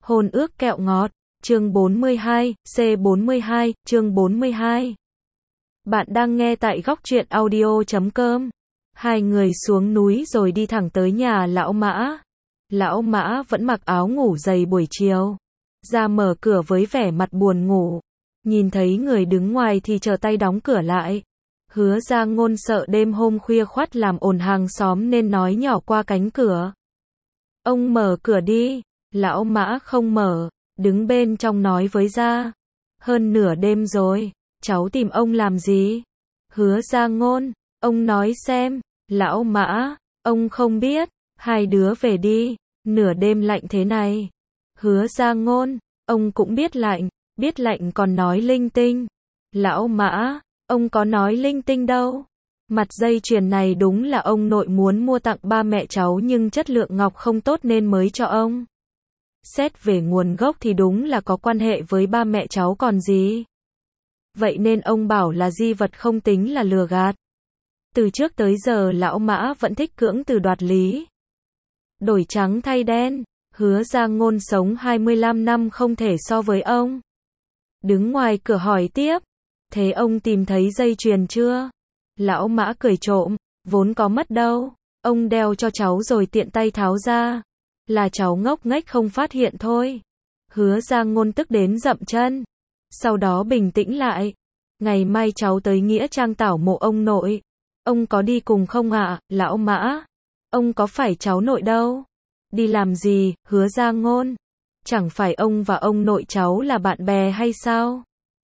Hôn ước kẹo ngọt, chương 42, C42, chương 42. Bạn đang nghe tại góc truyện audio.com. Hai người xuống núi rồi đi thẳng tới nhà lão Mã. Lão Mã vẫn mặc áo ngủ dày buổi chiều. Ra mở cửa với vẻ mặt buồn ngủ. Nhìn thấy người đứng ngoài thì trở tay đóng cửa lại. Hứa Ra Ngôn sợ đêm hôm khuya khoắt làm ồn hàng xóm nên nói nhỏ qua cánh cửa. Ông mở cửa đi. Lão Mã không mở, đứng bên trong nói với Ra. Hơn nửa đêm rồi, cháu tìm ông làm gì? Hứa Ra Ngôn, ông nói xem. Lão Mã, ông không biết, hai đứa về đi, nửa đêm lạnh thế này. Hứa Ra Ngôn, ông cũng biết lạnh còn nói linh tinh. Lão Mã, ông có nói linh tinh đâu. Mặt dây chuyền này đúng là ông nội muốn mua tặng ba mẹ cháu nhưng chất lượng ngọc không tốt nên mới cho ông. Xét về nguồn gốc thì đúng là có quan hệ với ba mẹ cháu còn gì. Vậy nên ông bảo là di vật không tính là lừa gạt. Từ trước tới giờ lão Mã vẫn thích cưỡng từ đoạt lý. Đổi trắng thay đen, Hứa Ra Ngôn sống 25 năm không thể so với ông. Đứng ngoài cửa hỏi tiếp, thế ông tìm thấy dây chuyền chưa? Lão Mã cười trộm, vốn có mất đâu, ông đeo cho cháu rồi tiện tay tháo ra. Là cháu ngốc nghếch không phát hiện thôi. Hứa Ra Ngôn tức đến dậm chân. Sau đó bình tĩnh lại. Ngày mai cháu tới Nghĩa Trang tảo mộ ông nội. Ông có đi cùng không ạ, lão Mã? Ông có phải cháu nội đâu. Đi làm gì, Hứa Ra Ngôn? Chẳng phải ông và ông nội cháu là bạn bè hay sao?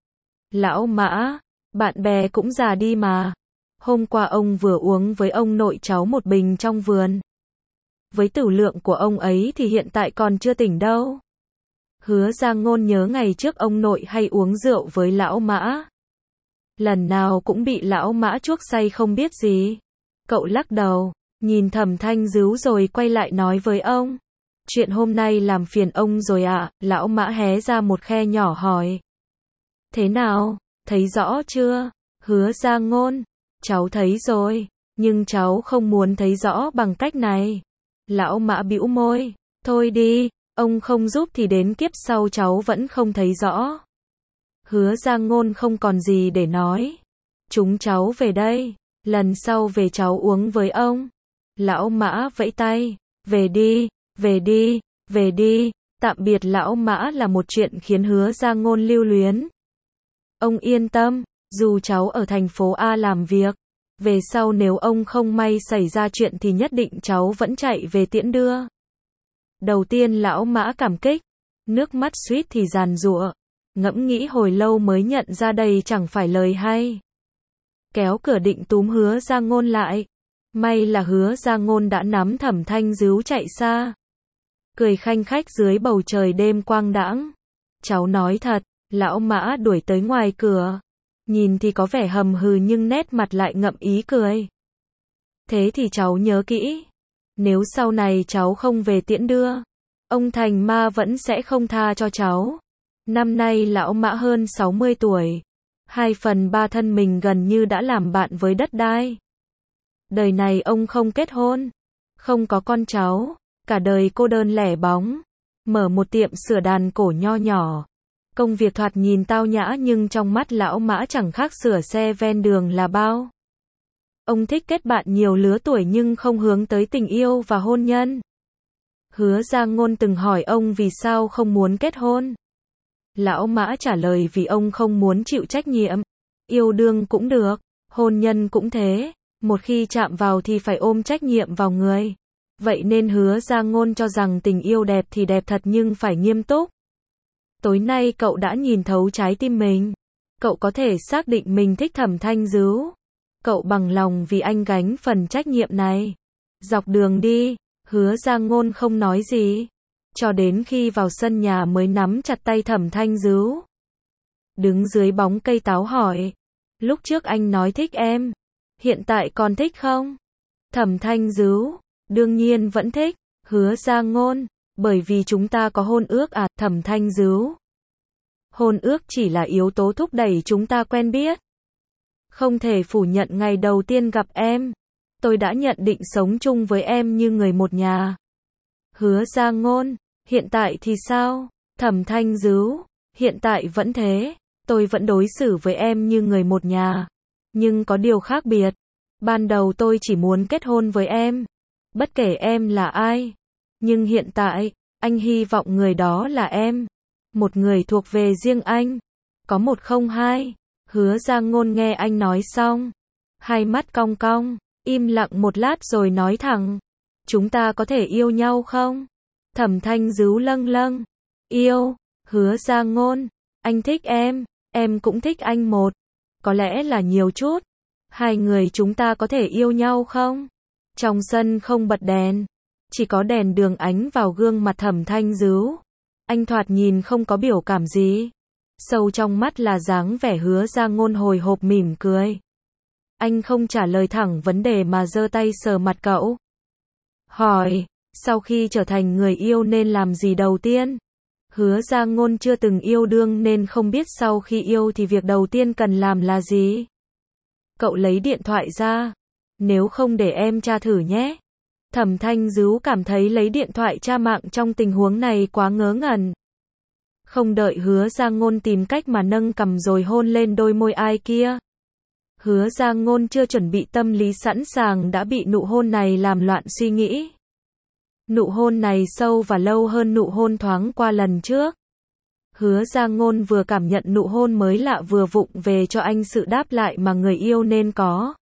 Lão Mã, bạn bè cũng già đi mà. Hôm qua ông vừa uống với ông nội cháu một bình trong vườn. Với tửu lượng của ông ấy thì hiện tại còn chưa tỉnh đâu. Hứa Ra Ngôn nhớ ngày trước ông nội hay uống rượu với lão Mã. Lần nào cũng bị lão Mã chuốc say không biết gì. Cậu lắc đầu, nhìn Thẩm Thanh Dứu rồi quay lại nói với ông. Chuyện hôm nay làm phiền ông rồi ạ, lão Mã hé ra một khe nhỏ hỏi. Thế nào, thấy rõ chưa? Hứa Ra Ngôn, cháu thấy rồi, nhưng cháu không muốn thấy rõ bằng cách này. Lão Mã bĩu môi, thôi đi, ông không giúp thì đến kiếp sau cháu vẫn không thấy rõ. Hứa Ra Ngôn không còn gì để nói. Chúng cháu về đây, lần sau về cháu uống với ông. Lão Mã vẫy tay, về đi, về đi, về đi. Tạm biệt lão Mã là một chuyện khiến Hứa Ra Ngôn lưu luyến. Ông yên tâm, dù cháu ở thành phố A làm việc, về sau nếu ông không may xảy ra chuyện thì nhất định cháu vẫn chạy về tiễn đưa. Đầu tiên lão Mã cảm kích, nước mắt suýt thì giàn giụa, ngẫm nghĩ hồi lâu mới nhận ra đây chẳng phải lời hay. Kéo cửa định túm Hứa Ra Ngôn lại. May là Hứa Ra Ngôn đã nắm Thẩm Thanh Dứu chạy xa. Cười khanh khách dưới bầu trời đêm quang đãng. Cháu nói thật, lão Mã đuổi tới ngoài cửa. Nhìn thì có vẻ hầm hừ nhưng nét mặt lại ngậm ý cười. Thế thì cháu nhớ kỹ. Nếu sau này cháu không về tiễn đưa, ông Thành Ma vẫn sẽ không tha cho cháu. Năm nay lão Mã hơn 60 tuổi. 2/3 thân mình gần như đã làm bạn với đất đai. Đời này ông không kết hôn, không có con cháu, cả đời cô đơn lẻ bóng. Mở một tiệm sửa đàn cổ nho nhỏ. Công việc thoạt nhìn tao nhã nhưng trong mắt lão Mã chẳng khác sửa xe ven đường là bao. Ông thích kết bạn nhiều lứa tuổi nhưng không hướng tới tình yêu và hôn nhân. Hứa Ra Ngôn từng hỏi ông vì sao không muốn kết hôn. Lão Mã trả lời vì ông không muốn chịu trách nhiệm. Yêu đương cũng được, hôn nhân cũng thế. Một khi chạm vào thì phải ôm trách nhiệm vào người. Vậy nên Hứa Ra Ngôn cho rằng tình yêu đẹp thì đẹp thật nhưng phải nghiêm túc. Tối nay cậu đã nhìn thấu trái tim mình. Cậu có thể xác định mình thích Thẩm Thanh Dứu. Cậu bằng lòng vì anh gánh phần trách nhiệm này. Dọc đường đi, Hứa Ra Ngôn không nói gì. Cho đến khi vào sân nhà mới nắm chặt tay Thẩm Thanh Dứu. Đứng dưới bóng cây táo hỏi. Lúc trước anh nói thích em. Hiện tại còn thích không? Thẩm Thanh Dứu. Đương nhiên vẫn thích. Hứa Ra Ngôn. Bởi vì chúng ta có hôn ước à, Thẩm Thanh Dứu. Hôn ước chỉ là yếu tố thúc đẩy chúng ta quen biết. Không thể phủ nhận ngày đầu tiên gặp em. Tôi đã nhận định sống chung với em như người một nhà. Hứa Ra Ngôn. Hiện tại thì sao? Thẩm Thanh Dứu, hiện tại vẫn thế, tôi vẫn đối xử với em như người một nhà. Nhưng có điều khác biệt. Ban đầu tôi chỉ muốn kết hôn với em, bất kể em là ai. Nhưng hiện tại, anh hy vọng người đó là em. Một người thuộc về riêng anh. Có một không hai. Hứa Giang Ngôn nghe anh nói xong, hai mắt cong cong, im lặng một lát rồi nói thẳng. Chúng ta có thể yêu nhau không? Thẩm Thanh Dứu lâng lâng. Yêu? Hứa Giang Ngôn, anh thích em cũng thích anh một. Có lẽ là nhiều chút. Hai người chúng ta có thể yêu nhau không? Trong sân không bật đèn, chỉ có đèn đường ánh vào gương mặt Thẩm Thanh Dứu. Anh thoạt nhìn không có biểu cảm gì. Sâu trong mắt là dáng vẻ Hứa Giang Ngôn hồi hộp mỉm cười. Anh không trả lời thẳng vấn đề mà giơ tay sờ mặt cậu. Hỏi, sau khi trở thành người yêu nên làm gì đầu tiên? Hứa Giang Ngôn chưa từng yêu đương nên không biết sau khi yêu thì việc đầu tiên cần làm là gì. Cậu lấy điện thoại ra. Nếu không để em tra thử nhé. Thẩm Thanh Dứu cảm thấy lấy điện thoại tra mạng trong tình huống này quá ngớ ngẩn. Không đợi Hứa Giang Ngôn tìm cách mà nâng cằm rồi hôn lên đôi môi ai kia. Hứa Giang Ngôn chưa chuẩn bị tâm lý sẵn sàng đã bị nụ hôn này làm loạn suy nghĩ. Nụ hôn này sâu và lâu hơn nụ hôn thoáng qua lần trước. Hứa Giang Ngôn vừa cảm nhận nụ hôn mới lạ vừa vụng về cho anh sự đáp lại mà người yêu nên có.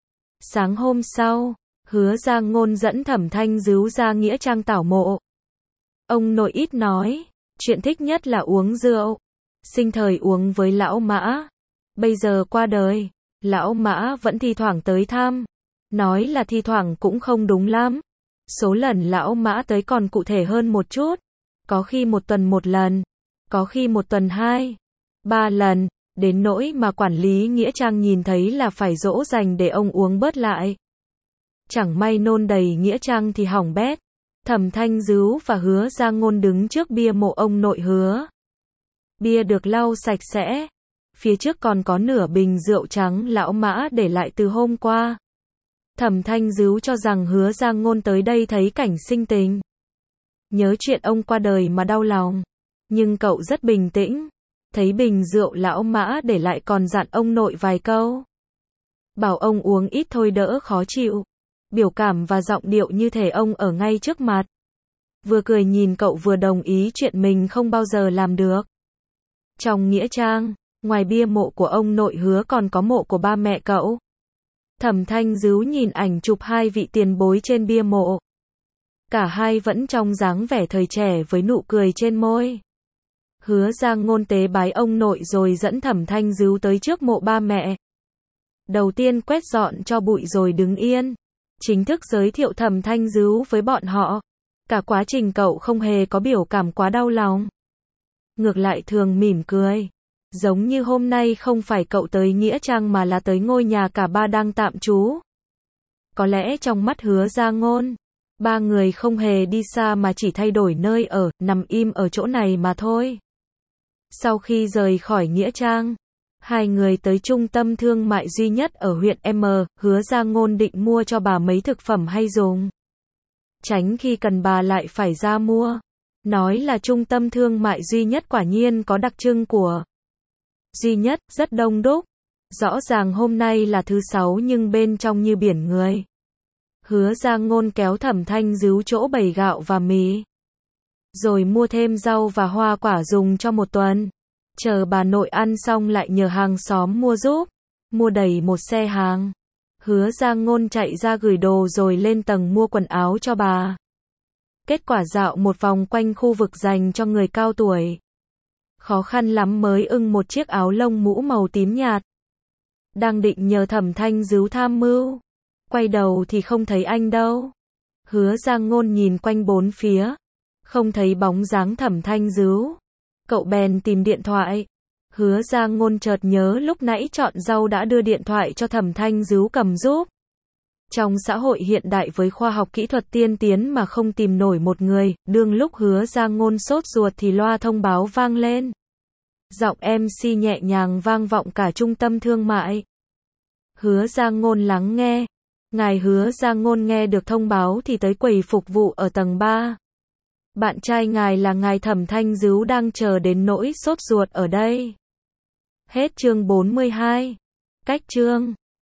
Sáng hôm sau, Hứa Giang Ngôn dẫn Thẩm Thanh Dứu ra nghĩa trang tảo mộ. Ông nội ít nói, chuyện thích nhất là uống rượu. Sinh thời uống với lão Mã. Bây giờ qua đời, lão Mã vẫn thi thoảng tới thăm. Nói là thi thoảng cũng không đúng lắm. Số lần lão Mã tới còn cụ thể hơn một chút. Có khi một tuần một lần, có khi một tuần 2, 3 lần, đến nỗi mà quản lý nghĩa trang nhìn thấy là phải dỗ dành để ông uống bớt lại. Chẳng may nôn đầy nghĩa trang thì hỏng bét. Thẩm Thanh Dứu và Hứa Giang Ngôn đứng trước bia mộ ông nội Hứa. Bia được lau sạch sẽ. Phía trước còn có nửa bình rượu trắng lão Mã để lại từ hôm qua. Thẩm Thanh Dứu cho rằng Hứa Giang Ngôn tới đây thấy cảnh sinh tình. Nhớ chuyện ông qua đời mà đau lòng. Nhưng cậu rất bình tĩnh. Thấy bình rượu lão Mã để lại còn dặn ông nội vài câu. Bảo ông uống ít thôi đỡ khó chịu. Biểu cảm và giọng điệu như thể ông ở ngay trước mặt. Vừa cười nhìn cậu vừa đồng ý chuyện mình không bao giờ làm được. Trong nghĩa trang, ngoài bia mộ của ông nội Hứa còn có mộ của ba mẹ cậu. Thẩm Thanh Dứu nhìn ảnh chụp hai vị tiền bối trên bia mộ. Cả hai vẫn trong dáng vẻ thời trẻ với nụ cười trên môi. Hứa Giang Ngôn tế bái ông nội rồi dẫn Thẩm Thanh Dứu tới trước mộ ba mẹ. Đầu tiên quét dọn cho bụi rồi đứng yên. Chính thức giới thiệu Thẩm Thanh Dứu với bọn họ. Cả quá trình cậu không hề có biểu cảm quá đau lòng. Ngược lại thường mỉm cười. Giống như hôm nay không phải cậu tới nghĩa trang mà là tới ngôi nhà cả ba đang tạm trú. Có lẽ trong mắt Hứa Giang Ngôn, ba người không hề đi xa mà chỉ thay đổi nơi ở, nằm im ở chỗ này mà thôi. Sau khi rời khỏi nghĩa trang, hai người tới trung tâm thương mại duy nhất ở huyện M, Hứa Giang Ngôn định mua cho bà mấy thực phẩm hay dùng. Tránh khi cần bà lại phải ra mua. Nói là trung tâm thương mại duy nhất quả nhiên có đặc trưng của duy nhất, rất đông đúc. Rõ ràng hôm nay là thứ Sáu nhưng bên trong như biển người. Hứa Giang Ngôn kéo Thẩm Thanh Dứu chỗ bày gạo và mì. Rồi mua thêm rau và hoa quả dùng cho một tuần. Chờ bà nội ăn xong lại nhờ hàng xóm mua giúp. Mua đầy một xe hàng. Hứa Giang Ngôn chạy ra gửi đồ rồi lên tầng mua quần áo cho bà. Kết quả dạo một vòng quanh khu vực dành cho người cao tuổi. Khó khăn lắm mới ưng một chiếc áo lông mũ màu tím nhạt. Đang định nhờ Thẩm Thanh Dứu tham mưu. Quay đầu thì không thấy anh đâu. Hứa Giang Ngôn nhìn quanh bốn phía. Không thấy bóng dáng Thẩm Thanh Dứu. Cậu bèn tìm điện thoại. Hứa Giang Ngôn chợt nhớ lúc nãy chọn rau đã đưa điện thoại cho Thẩm Thanh Dứu cầm giúp. Trong xã hội hiện đại với khoa học kỹ thuật tiên tiến mà không tìm nổi một người, đương lúc Hứa Giang Ngôn sốt ruột thì loa thông báo vang lên. Giọng MC nhẹ nhàng vang vọng cả trung tâm thương mại. Hứa Giang Ngôn lắng nghe. Ngài Hứa Giang Ngôn nghe được thông báo thì tới quầy phục vụ ở tầng 3. Bạn trai ngài là ngài Thẩm Thanh Dứu đang chờ đến nỗi sốt ruột ở đây. Hết chương 42. Cách chương